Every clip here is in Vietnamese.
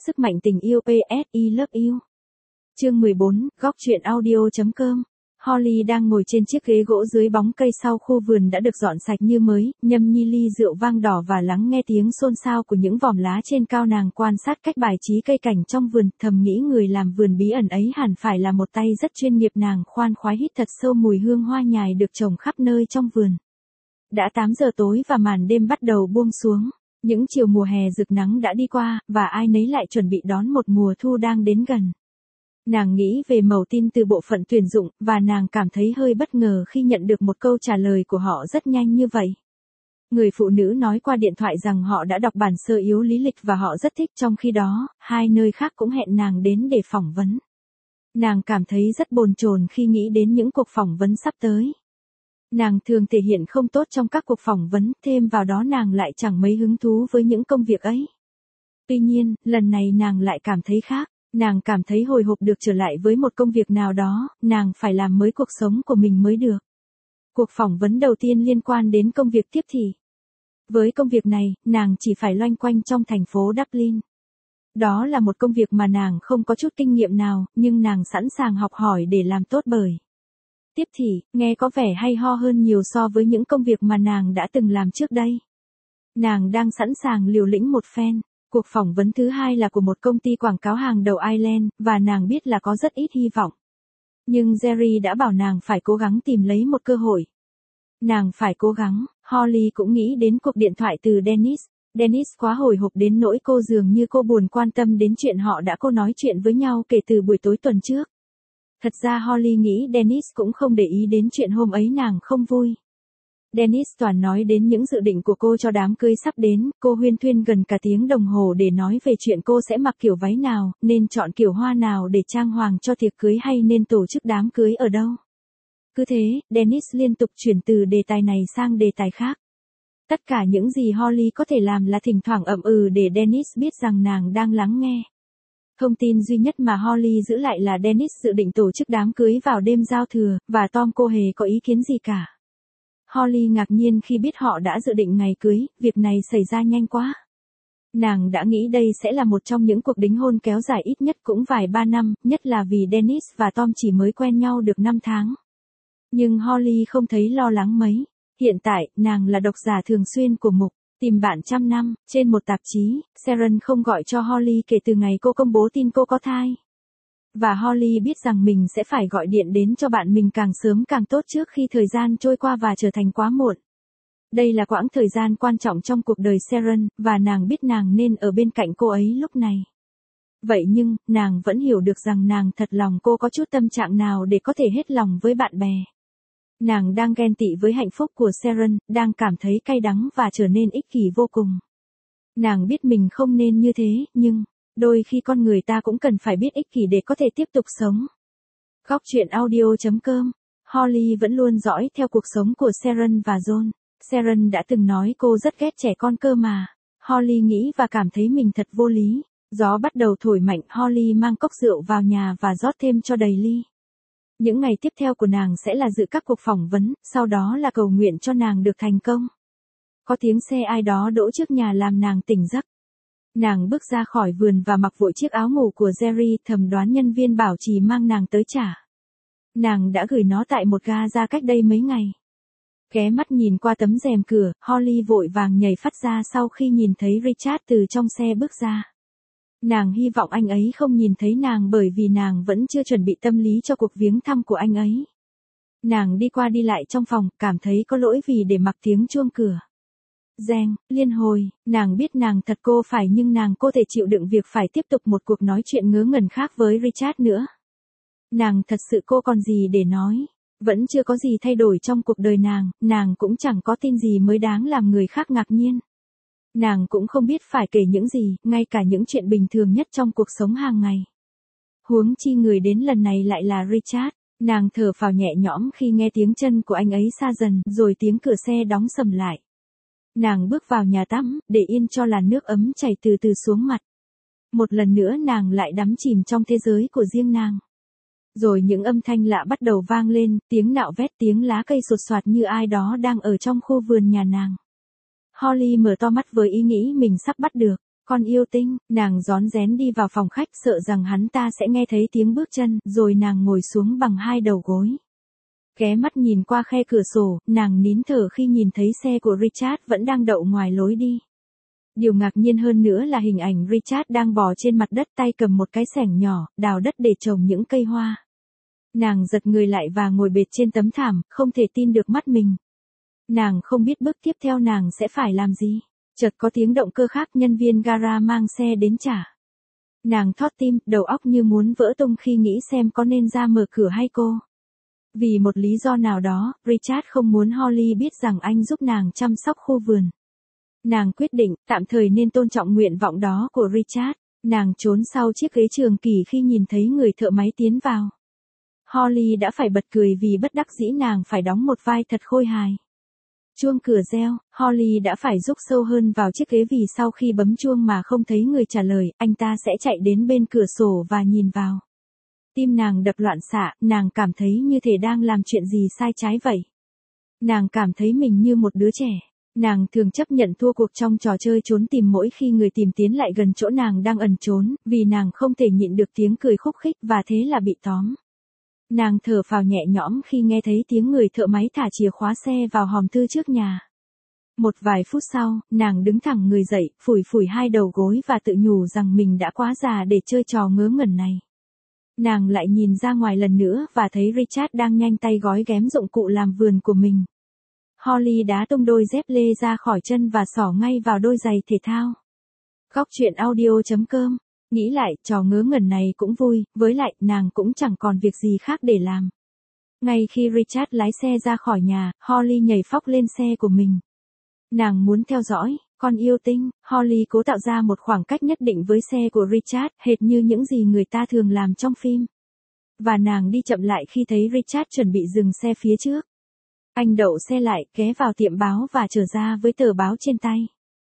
sức mạnh tình yêu PSI Love You. Chương 14, góc truyện audio.com. Holly đang ngồi trên chiếc ghế gỗ dưới bóng cây sau khu vườn đã được dọn sạch như mới, nhâm nhi ly rượu vang đỏ và lắng nghe tiếng xôn xao của những vòm lá trên cao. Nàng quan sát cách bài trí cây cảnh trong vườn, thầm nghĩ người làm vườn bí ẩn ấy hẳn phải là một tay rất chuyên nghiệp. Nàng khoan khoái hít thật sâu mùi hương hoa nhài được trồng khắp nơi trong vườn. Đã 8 giờ tối và màn đêm bắt đầu buông xuống. Những chiều mùa hè rực nắng đã đi qua, và ai nấy lại chuẩn bị đón một mùa thu đang đến gần. Nàng nghĩ về mẩu tin từ bộ phận tuyển dụng, và nàng cảm thấy hơi bất ngờ khi nhận được một câu trả lời của họ rất nhanh như vậy. Người phụ nữ nói qua điện thoại rằng họ đã đọc bản sơ yếu lý lịch và họ rất thích, trong khi đó, hai nơi khác cũng hẹn nàng đến để phỏng vấn. Nàng cảm thấy rất bồn chồn khi nghĩ đến những cuộc phỏng vấn sắp tới. Nàng thường thể hiện không tốt trong các cuộc phỏng vấn, thêm vào đó nàng lại chẳng mấy hứng thú với những công việc ấy. Tuy nhiên, lần này nàng lại cảm thấy khác. Nàng cảm thấy hồi hộp được trở lại với một công việc nào đó, nàng phải làm mới cuộc sống của mình mới được. Cuộc phỏng vấn đầu tiên liên quan đến công việc tiếp thị. Với công việc này, nàng chỉ phải loanh quanh trong thành phố Dublin. Đó là một công việc mà nàng không có chút kinh nghiệm nào, nhưng nàng sẵn sàng học hỏi để làm tốt bởi. Tiếp thị, nghe có vẻ hay ho hơn nhiều so với những công việc mà nàng đã từng làm trước đây. Nàng đang sẵn sàng liều lĩnh một phen. Cuộc phỏng vấn thứ hai là của một công ty quảng cáo hàng đầu Ireland, và nàng biết là có rất ít hy vọng. Nhưng Jerry đã bảo nàng phải cố gắng tìm lấy một cơ hội. Nàng phải cố gắng. Holly cũng nghĩ đến cuộc điện thoại từ Dennis. Dennis quá hồi hộp đến nỗi cô dường như cô buồn quan tâm đến chuyện họ đã nói chuyện với nhau kể từ buổi tối tuần trước. Thật ra Holly nghĩ Dennis cũng không để ý đến chuyện hôm ấy nàng không vui. Dennis toàn nói đến những dự định của cô cho đám cưới sắp đến, cô huyên thuyên gần cả tiếng đồng hồ để nói về chuyện cô sẽ mặc kiểu váy nào, nên chọn kiểu hoa nào để trang hoàng cho tiệc cưới hay nên tổ chức đám cưới ở đâu. Cứ thế, Dennis liên tục chuyển từ đề tài này sang đề tài khác. Tất cả những gì Holly có thể làm là thỉnh thoảng ậm ừ để Dennis biết rằng nàng đang lắng nghe. Thông tin duy nhất mà Holly giữ lại là Dennis dự định tổ chức đám cưới vào đêm giao thừa, và Tom cô hề có ý kiến gì cả. Holly ngạc nhiên khi biết họ đã dự định ngày cưới, việc này xảy ra nhanh quá. Nàng đã nghĩ đây sẽ là một trong những cuộc đính hôn kéo dài ít nhất cũng vài 3 năm, nhất là vì Dennis và Tom chỉ mới quen nhau được 5 tháng. Nhưng Holly không thấy lo lắng mấy. Hiện tại, nàng là độc giả thường xuyên của mục Tìm bạn trăm năm, trên một tạp chí. Sharon không gọi cho Holly kể từ ngày cô công bố tin cô có thai. Và Holly biết rằng mình sẽ phải gọi điện đến cho bạn mình càng sớm càng tốt trước khi thời gian trôi qua và trở thành quá muộn. Đây là quãng thời gian quan trọng trong cuộc đời Sharon, và nàng biết nàng nên ở bên cạnh cô ấy lúc này. Vậy nhưng, nàng vẫn hiểu được rằng nàng thật lòng cô có chút tâm trạng nào để có thể hết lòng với bạn bè. Nàng đang ghen tị với hạnh phúc của Sharon, đang cảm thấy cay đắng và trở nên ích kỷ vô cùng. Nàng biết mình không nên như thế, nhưng đôi khi con người ta cũng cần phải biết ích kỷ để có thể tiếp tục sống. Góc truyện audio.com. Holly vẫn luôn dõi theo cuộc sống của Sharon và John. Sharon đã từng nói cô rất ghét trẻ con cơ mà. Holly nghĩ và cảm thấy mình thật vô lý. Gió bắt đầu thổi mạnh, Holly mang cốc rượu vào nhà và rót thêm cho đầy ly. Những ngày tiếp theo của nàng sẽ là dự các cuộc phỏng vấn, sau đó là cầu nguyện cho nàng được thành công. Có tiếng xe ai đó đỗ trước nhà làm nàng tỉnh giấc. Nàng bước ra khỏi vườn và mặc vội chiếc áo ngủ của Jerry, thầm đoán nhân viên bảo trì mang nàng tới trả. Nàng đã gửi nó tại một ga ra cách đây mấy ngày. Ghé mắt nhìn qua tấm rèm cửa, Holly vội vàng nhảy phắt ra sau khi nhìn thấy Richard từ trong xe bước ra. Nàng hy vọng anh ấy không nhìn thấy nàng bởi vì nàng vẫn chưa chuẩn bị tâm lý cho cuộc viếng thăm của anh ấy. Nàng đi qua đi lại trong phòng, cảm thấy có lỗi vì để mặc tiếng chuông cửa. Reng, liên hồi, nàng biết nàng thật cô phải nhưng nàng có thể chịu đựng việc phải tiếp tục một cuộc nói chuyện ngớ ngẩn khác với Richard nữa. Nàng thật sự cô còn gì để nói. Vẫn chưa có gì thay đổi trong cuộc đời nàng cũng chẳng có tin gì mới đáng làm người khác ngạc nhiên. Nàng cũng không biết phải kể những gì, ngay cả những chuyện bình thường nhất trong cuộc sống hàng ngày. Huống chi người đến lần này lại là Richard. Nàng thở phào nhẹ nhõm khi nghe tiếng chân của anh ấy xa dần, rồi tiếng cửa xe đóng sầm lại. Nàng bước vào nhà tắm, để yên cho làn nước ấm chảy từ từ xuống mặt. Một lần nữa nàng lại đắm chìm trong thế giới của riêng nàng. Rồi những âm thanh lạ bắt đầu vang lên, tiếng nạo vét, tiếng lá cây sột soạt như ai đó đang ở trong khu vườn nhà nàng. Holly mở to mắt với ý nghĩ mình sắp bắt được Con yêu tinh, nàng rón rén đi vào phòng khách sợ rằng hắn ta sẽ nghe thấy tiếng bước chân, rồi nàng ngồi xuống bằng hai đầu gối. Ghé mắt nhìn qua khe cửa sổ, nàng nín thở khi nhìn thấy xe của Richard vẫn đang đậu ngoài lối đi. Điều ngạc nhiên hơn nữa là hình ảnh Richard đang bò trên mặt đất tay cầm một cái xẻng nhỏ, đào đất để trồng những cây hoa. Nàng giật người lại và ngồi bệt trên tấm thảm, không thể tin được mắt mình. Nàng không biết bước tiếp theo nàng sẽ phải làm gì. Chợt có tiếng động cơ khác, nhân viên gara mang xe đến trả. Nàng thót tim, đầu óc như muốn vỡ tung khi nghĩ xem có nên ra mở cửa hay cô. Vì một lý do nào đó, Richard không muốn Holly biết rằng anh giúp nàng chăm sóc khu vườn. Nàng quyết định, tạm thời nên tôn trọng nguyện vọng đó của Richard. Nàng trốn sau chiếc ghế trường kỳ khi nhìn thấy người thợ máy tiến vào. Holly đã phải bật cười vì bất đắc dĩ nàng phải đóng một vai thật khôi hài. Chuông cửa reo, Holly đã phải rúc sâu hơn vào chiếc ghế vì sau khi bấm chuông mà không thấy người trả lời, anh ta sẽ chạy đến bên cửa sổ và nhìn vào. Tim nàng đập loạn xạ, nàng cảm thấy như thể đang làm chuyện gì sai trái vậy. Nàng cảm thấy mình như một đứa trẻ. Nàng thường chấp nhận thua cuộc trong trò chơi trốn tìm mỗi khi người tìm tiến lại gần chỗ nàng đang ẩn trốn, vì nàng không thể nhịn được tiếng cười khúc khích và thế là bị tóm. Nàng thở phào nhẹ nhõm khi nghe thấy tiếng người thợ máy thả chìa khóa xe vào hòm thư trước nhà. Một vài phút sau, nàng đứng thẳng người dậy, phủi phủi hai đầu gối và tự nhủ rằng mình đã quá già để chơi trò ngớ ngẩn này. Nàng lại nhìn ra ngoài lần nữa và thấy Richard đang nhanh tay gói ghém dụng cụ làm vườn của mình. Holly đá tung đôi dép lê ra khỏi chân và xỏ ngay vào đôi giày thể thao. Góc truyện audio.com. Nghĩ lại, trò ngớ ngẩn này cũng vui, với lại, nàng cũng chẳng còn việc gì khác để làm. Ngay khi Richard lái xe ra khỏi nhà, Holly nhảy phóc lên xe của mình. Nàng muốn theo dõi, con yêu tinh, Holly cố tạo ra một khoảng cách nhất định với xe của Richard, hệt như những gì người ta thường làm trong phim. Và nàng đi chậm lại khi thấy Richard chuẩn bị dừng xe phía trước. Anh đậu xe lại, ghé vào tiệm báo và trở ra với tờ báo trên tay.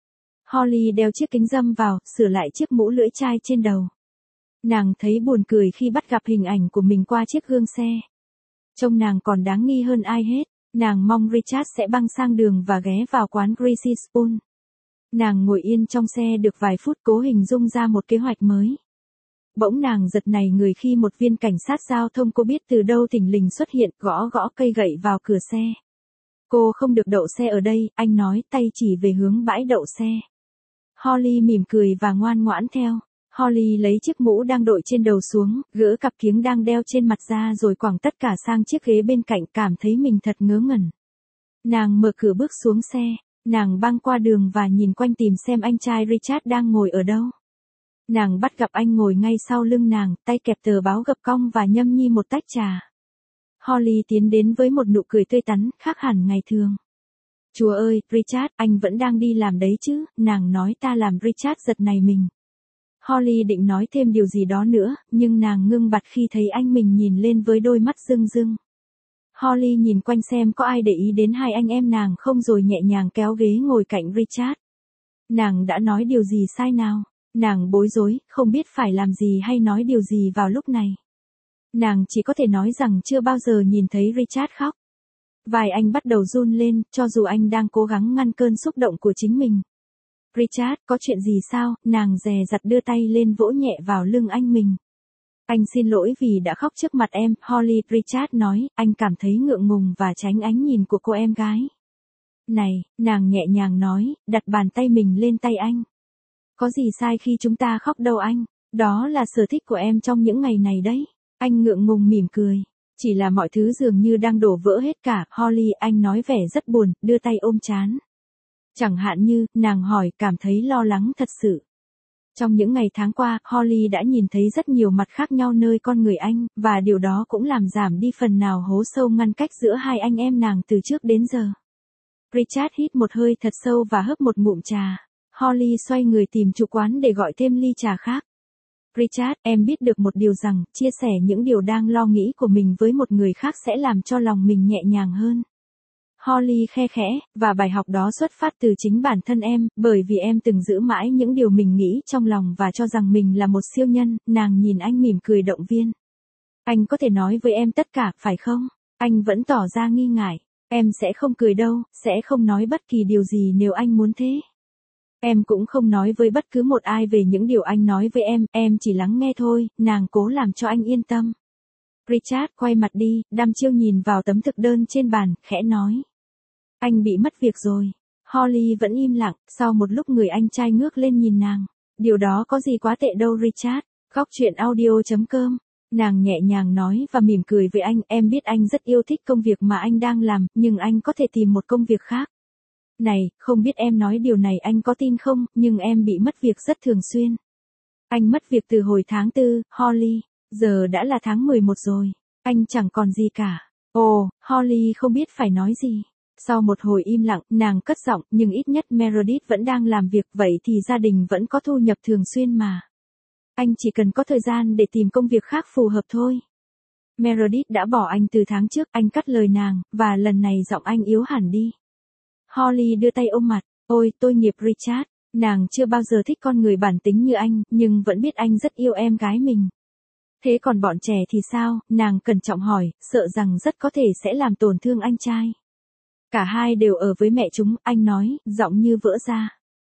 Holly đeo chiếc kính râm vào, sửa lại chiếc mũ lưỡi chai trên đầu. Nàng thấy buồn cười khi bắt gặp hình ảnh của mình qua chiếc gương xe. Trông nàng còn đáng nghi hơn ai hết. Nàng mong Richard sẽ băng sang đường và ghé vào quán Greasy Spoon. Nàng ngồi yên trong xe được vài phút cố hình dung ra một kế hoạch mới. Bỗng nàng giật nảy người khi một viên cảnh sát giao thông cô biết từ đâu thình lình xuất hiện, gõ gõ cây gậy vào cửa xe. Cô không được đậu xe ở đây, anh nói, tay chỉ về hướng bãi đậu xe. Holly mỉm cười và ngoan ngoãn theo. Holly lấy chiếc mũ đang đội trên đầu xuống, gỡ cặp kiếng đang đeo trên mặt ra rồi quẳng tất cả sang chiếc ghế bên cạnh, cảm thấy mình thật ngớ ngẩn. Nàng mở cửa bước xuống xe, nàng băng qua đường và nhìn quanh tìm xem anh trai Richard đang ngồi ở đâu. Nàng bắt gặp anh ngồi ngay sau lưng nàng, tay kẹp tờ báo gập cong và nhâm nhi một tách trà. Holly tiến đến với một nụ cười tươi tắn, khác hẳn ngày thường. Chúa ơi, Richard, anh vẫn đang đi làm đấy chứ, nàng nói ta làm Richard giật nảy mình. Holly định nói thêm điều gì đó nữa, nhưng nàng ngưng bặt khi thấy anh mình nhìn lên với đôi mắt rưng rưng. Holly nhìn quanh xem có ai để ý đến hai anh em nàng không rồi nhẹ nhàng kéo ghế ngồi cạnh Richard. Nàng đã nói điều gì sai nào? Nàng bối rối, không biết phải làm gì hay nói điều gì vào lúc này. Nàng chỉ có thể nói rằng chưa bao giờ nhìn thấy Richard khóc. Vai anh bắt đầu run lên, cho dù anh đang cố gắng ngăn cơn xúc động của chính mình. Richard, có chuyện gì sao? Nàng dè dặt đưa tay lên vỗ nhẹ vào lưng anh mình. Anh xin lỗi vì đã khóc trước mặt em, Holly, Richard nói, anh cảm thấy ngượng ngùng và tránh ánh nhìn của cô em gái. Này, nàng nhẹ nhàng nói, đặt bàn tay mình lên tay anh. Có gì sai khi chúng ta khóc đâu anh, đó là sở thích của em trong những ngày này đấy. Anh ngượng ngùng mỉm cười. Chỉ là mọi thứ dường như đang đổ vỡ hết cả, Holly, anh nói vẻ rất buồn, đưa tay ôm trán. Chẳng hạn như, nàng hỏi, cảm thấy lo lắng thật sự. Trong những ngày tháng qua, Holly đã nhìn thấy rất nhiều mặt khác nhau nơi con người anh, và điều đó cũng làm giảm đi phần nào hố sâu ngăn cách giữa hai anh em nàng từ trước đến giờ. Richard hít một hơi thật sâu và hớp một ngụm trà. Holly xoay người tìm chủ quán để gọi thêm ly trà khác. Richard, em biết được một điều rằng, chia sẻ những điều đang lo nghĩ của mình với một người khác sẽ làm cho lòng mình nhẹ nhàng hơn. Holly khe khẽ, và bài học đó xuất phát từ chính bản thân em, bởi vì em từng giữ mãi những điều mình nghĩ trong lòng và cho rằng mình là một siêu nhân, nàng nhìn anh mỉm cười động viên. Anh có thể nói với em tất cả, phải không? Anh vẫn tỏ ra nghi ngại. Em sẽ không cười đâu, sẽ không nói bất kỳ điều gì nếu anh muốn thế. Em cũng không nói với bất cứ một ai về những điều anh nói với em chỉ lắng nghe thôi, nàng cố làm cho anh yên tâm. Richard quay mặt đi, đăm chiêu nhìn vào tấm thực đơn trên bàn, khẽ nói. Anh bị mất việc rồi. Holly vẫn im lặng, sau một lúc người anh trai ngước lên nhìn nàng. Điều đó có gì quá tệ đâu Richard. Góc chuyện audio.com. Nàng nhẹ nhàng nói và mỉm cười với anh, em biết anh rất yêu thích công việc mà anh đang làm, nhưng anh có thể tìm một công việc khác. Này, không biết em nói điều này anh có tin không, nhưng em bị mất việc rất thường xuyên. Anh mất việc từ hồi tháng 4, Holly. Giờ đã là tháng 11 rồi. Anh chẳng còn gì cả. Ồ, Holly không biết phải nói gì. Sau một hồi im lặng, nàng cất giọng, nhưng ít nhất Meredith vẫn đang làm việc, vậy thì gia đình vẫn có thu nhập thường xuyên mà. Anh chỉ cần có thời gian để tìm công việc khác phù hợp thôi. Meredith đã bỏ anh từ tháng trước, anh cắt lời nàng, và lần này giọng anh yếu hẳn đi. Holly đưa tay ôm mặt, ôi tôi nghiệp Richard, nàng chưa bao giờ thích con người bản tính như anh, nhưng vẫn biết anh rất yêu em gái mình. Thế còn bọn trẻ thì sao, nàng cẩn trọng hỏi, sợ rằng rất có thể sẽ làm tổn thương anh trai. Cả hai đều ở với mẹ chúng, anh nói, giọng như vỡ ra.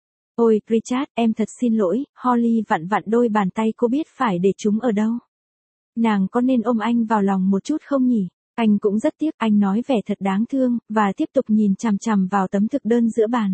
Ôi, Richard, em thật xin lỗi, Holly vặn vặn đôi bàn tay cô biết phải để chúng ở đâu. Nàng có nên ôm anh vào lòng một chút không nhỉ? Anh cũng rất tiếc, anh nói vẻ thật đáng thương, và tiếp tục nhìn chằm chằm vào tấm thực đơn giữa bàn.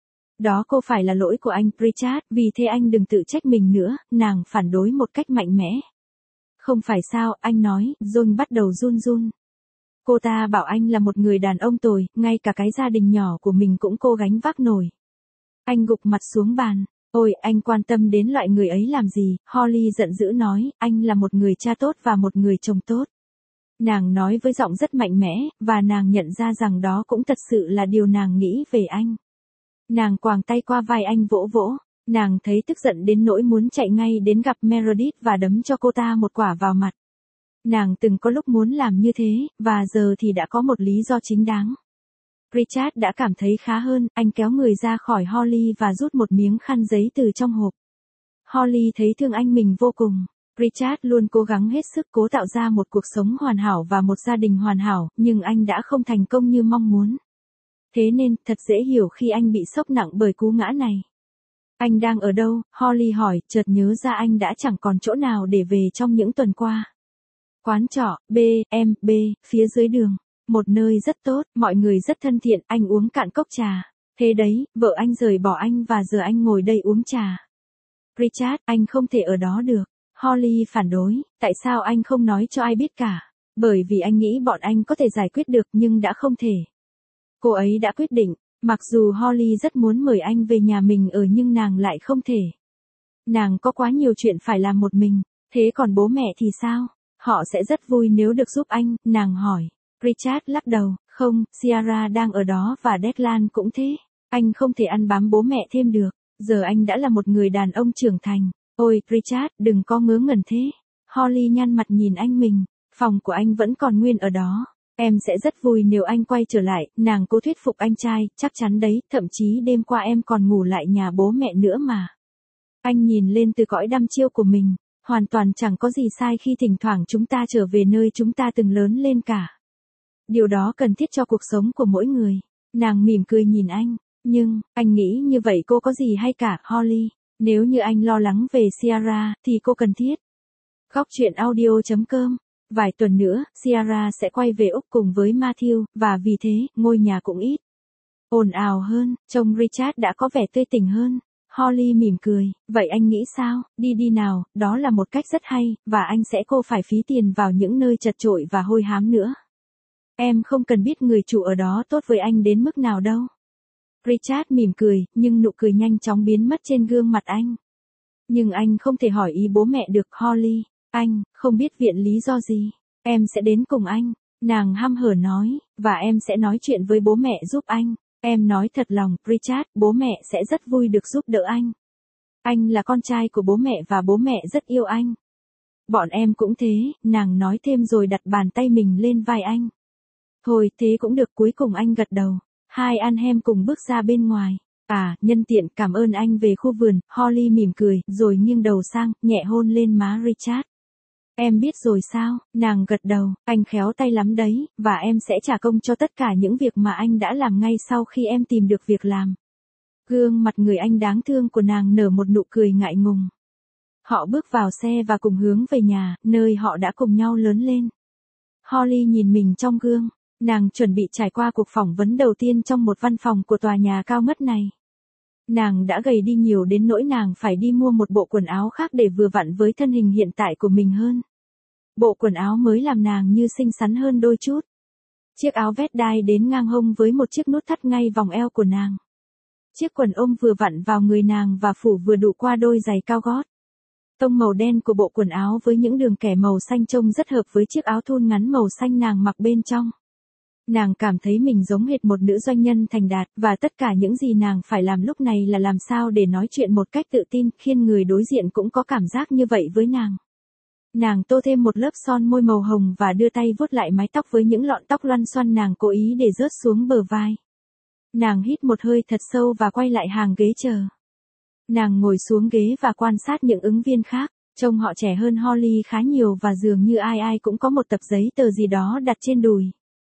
Đó không phải là lỗi của anh, Richard, vì thế anh đừng tự trách mình nữa, nàng phản đối một cách mạnh mẽ. Không phải sao, anh nói, John bắt đầu run run. Cô ta bảo anh là một người đàn ông tồi, ngay cả cái gia đình nhỏ của mình cũng cô gánh vác nổi. Anh gục mặt xuống bàn. Ôi, anh quan tâm đến loại người ấy làm gì? Holly giận dữ nói, anh là một người cha tốt và một người chồng tốt. Nàng nói với giọng rất mạnh mẽ, và nàng nhận ra rằng đó cũng thật sự là điều nàng nghĩ về anh. Nàng quàng tay qua vai anh vỗ vỗ. Nàng thấy tức giận đến nỗi muốn chạy ngay đến gặp Meredith và đấm cho cô ta một quả vào mặt. Nàng từng có lúc muốn làm như thế, và giờ thì đã có một lý do chính đáng. Richard đã cảm thấy khá hơn, anh kéo người ra khỏi Holly và rút một miếng khăn giấy từ trong hộp. Holly thấy thương anh mình vô cùng. Richard luôn cố gắng hết sức cố tạo ra một cuộc sống hoàn hảo và một gia đình hoàn hảo, nhưng anh đã không thành công như mong muốn. Thế nên, thật dễ hiểu khi anh bị sốc nặng bởi cú ngã này. Anh đang ở đâu? Holly hỏi, chợt nhớ ra anh đã chẳng còn chỗ nào để về trong những tuần qua. Quán trọ, B, phía dưới đường. Một nơi rất tốt, mọi người rất thân thiện, anh uống cạn cốc trà. Thế đấy, vợ anh rời bỏ anh và giờ anh ngồi đây uống trà. Richard, anh không thể ở đó được. Holly phản đối, tại sao anh không nói cho ai biết cả? Bởi vì anh nghĩ bọn anh có thể giải quyết được nhưng đã không thể. Cô ấy đã quyết định, mặc dù Holly rất muốn mời anh về nhà mình ở nhưng nàng lại không thể. Nàng có quá nhiều chuyện phải làm một mình, thế còn bố mẹ thì sao? Họ sẽ rất vui nếu được giúp anh, nàng hỏi. Richard lắc đầu, không, Ciara đang ở đó và Declan cũng thế. Anh không thể ăn bám bố mẹ thêm được, giờ anh đã là một người đàn ông trưởng thành. Ôi, Richard, đừng có ngớ ngẩn thế. Holly nhăn mặt nhìn anh mình, phòng của anh vẫn còn nguyên ở đó. Em sẽ rất vui nếu anh quay trở lại, nàng cố thuyết phục anh trai, chắc chắn đấy, thậm chí đêm qua em còn ngủ lại nhà bố mẹ nữa mà. Anh nhìn lên từ cõi đăm chiêu của mình, hoàn toàn chẳng có gì sai khi thỉnh thoảng chúng ta trở về nơi chúng ta từng lớn lên cả. Điều đó cần thiết cho cuộc sống của mỗi người. Nàng mỉm cười nhìn anh, nhưng, anh nghĩ như vậy cô có gì hay cả, Holly. Nếu như anh lo lắng về Ciara, thì cô cần thiết. Góc chuyện audio.com. Vài tuần nữa, Ciara sẽ quay về Úc cùng với Matthew, và vì thế, ngôi nhà cũng ít ồn ào hơn, trông Richard đã có vẻ tươi tỉnh hơn. Holly mỉm cười, vậy anh nghĩ sao, đi nào, đó là một cách rất hay, và anh sẽ cô phải phí tiền vào những nơi chật chội và hôi hám nữa. Em không cần biết người chủ ở đó tốt với anh đến mức nào đâu. Richard mỉm cười, nhưng nụ cười nhanh chóng biến mất trên gương mặt anh. Nhưng anh không thể hỏi ý bố mẹ được, Holly. Anh, không biết viện lý do gì. Em sẽ đến cùng anh. Nàng hăm hở nói, và em sẽ nói chuyện với bố mẹ giúp anh. Em nói thật lòng, Richard, bố mẹ sẽ rất vui được giúp đỡ anh. Anh là con trai của bố mẹ và bố mẹ rất yêu anh. Bọn em cũng thế, nàng nói thêm rồi đặt bàn tay mình lên vai anh. Thôi, thế cũng được, cuối cùng anh gật đầu. Hai anh em cùng bước ra bên ngoài. À, nhân tiện cảm ơn anh về khu vườn, Holly mỉm cười, rồi nghiêng đầu sang, nhẹ hôn lên má Richard. Em biết rồi sao, nàng gật đầu, anh khéo tay lắm đấy, và em sẽ trả công cho tất cả những việc mà anh đã làm ngay sau khi em tìm được việc làm. Gương mặt người anh đáng thương của nàng nở một nụ cười ngại ngùng. Họ bước vào xe và cùng hướng về nhà, nơi họ đã cùng nhau lớn lên. Holly nhìn mình trong gương, nàng chuẩn bị trải qua cuộc phỏng vấn đầu tiên trong một văn phòng của tòa nhà cao ngất này. Nàng đã gầy đi nhiều đến nỗi nàng phải đi mua một bộ quần áo khác để vừa vặn với thân hình hiện tại của mình hơn. Bộ quần áo mới làm nàng như xinh xắn hơn đôi chút. Chiếc áo vest đai đến ngang hông với một chiếc nút thắt ngay vòng eo của nàng. Chiếc quần ôm vừa vặn vào người nàng và phủ vừa đủ qua đôi giày cao gót. Tông màu đen của bộ quần áo với những đường kẻ màu xanh trông rất hợp với chiếc áo thun ngắn màu xanh nàng mặc bên trong. Nàng cảm thấy mình giống hệt một nữ doanh nhân thành đạt, và tất cả những gì nàng phải làm lúc này là làm sao để nói chuyện một cách tự tin, khiến người đối diện cũng có cảm giác như vậy với nàng. Nàng tô thêm một lớp son môi màu hồng và đưa tay vuốt lại mái tóc với những lọn tóc loăn xoăn nàng cố ý để rớt xuống bờ vai. Nàng hít một hơi thật sâu và quay lại hàng ghế chờ. Nàng ngồi xuống ghế và quan sát những ứng viên khác, trông họ trẻ hơn Holly khá nhiều và dường như ai ai cũng có một tập giấy tờ gì đó đặt trên đùi.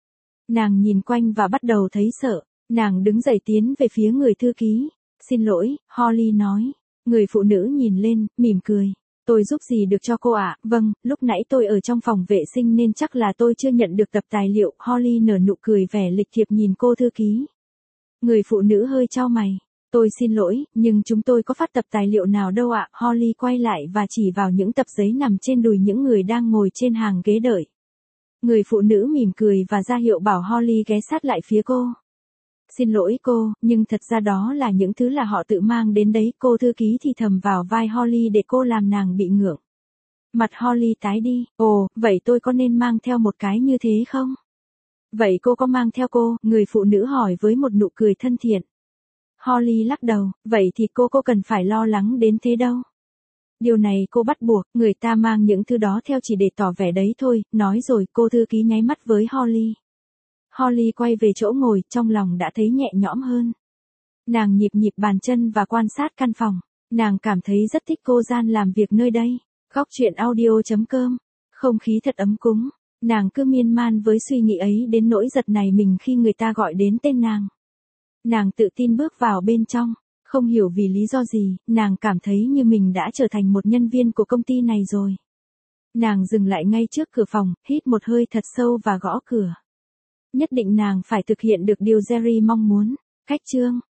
Nàng nhìn quanh và bắt đầu thấy sợ, nàng đứng dậy tiến về phía người thư ký. Xin lỗi, Holly nói. Người phụ nữ nhìn lên, mỉm cười. Tôi giúp gì được cho cô ạ? Vâng, lúc nãy tôi ở trong phòng vệ sinh nên chắc là tôi chưa nhận được tập tài liệu. Holly nở nụ cười vẻ lịch thiệp nhìn cô thư ký. Người phụ nữ hơi chau mày. Tôi xin lỗi, nhưng chúng tôi có phát tập tài liệu nào đâu ạ. Holly quay lại và chỉ vào những tập giấy nằm trên đùi những người đang ngồi trên hàng ghế đợi. Người phụ nữ mỉm cười và ra hiệu bảo Holly ghé sát lại phía cô. Xin lỗi cô, nhưng thật ra đó là những thứ là họ tự mang đến đấy. Cô thư ký thì thầm vào vai Holly để cô làm nàng bị ngượng. Mặt Holly tái đi. Ồ, vậy tôi có nên mang theo một cái như thế không? Vậy cô có mang theo cô? Người phụ nữ hỏi với một nụ cười thân thiện. Holly lắc đầu, vậy thì cô cần phải lo lắng đến thế đâu. Điều này cô bắt buộc, người ta mang những thứ đó theo chỉ để tỏ vẻ đấy thôi. Nói rồi cô thư ký nháy mắt với Holly. Holly quay về chỗ ngồi, trong lòng đã thấy nhẹ nhõm hơn. Nàng nhịp nhịp bàn chân và quan sát căn phòng. Nàng cảm thấy rất thích cô gian làm việc nơi đây. Góc truyện audio.com. Không khí thật ấm cúng. Nàng cứ miên man với suy nghĩ ấy đến nỗi giật nảy mình khi người ta gọi đến tên nàng. Nàng tự tin bước vào bên trong. Không hiểu vì lý do gì, nàng cảm thấy như mình đã trở thành một nhân viên của công ty này rồi. Nàng dừng lại ngay trước cửa phòng, hít một hơi thật sâu và gõ cửa. Nhất định nàng phải thực hiện được điều Jerry mong muốn. Cách chương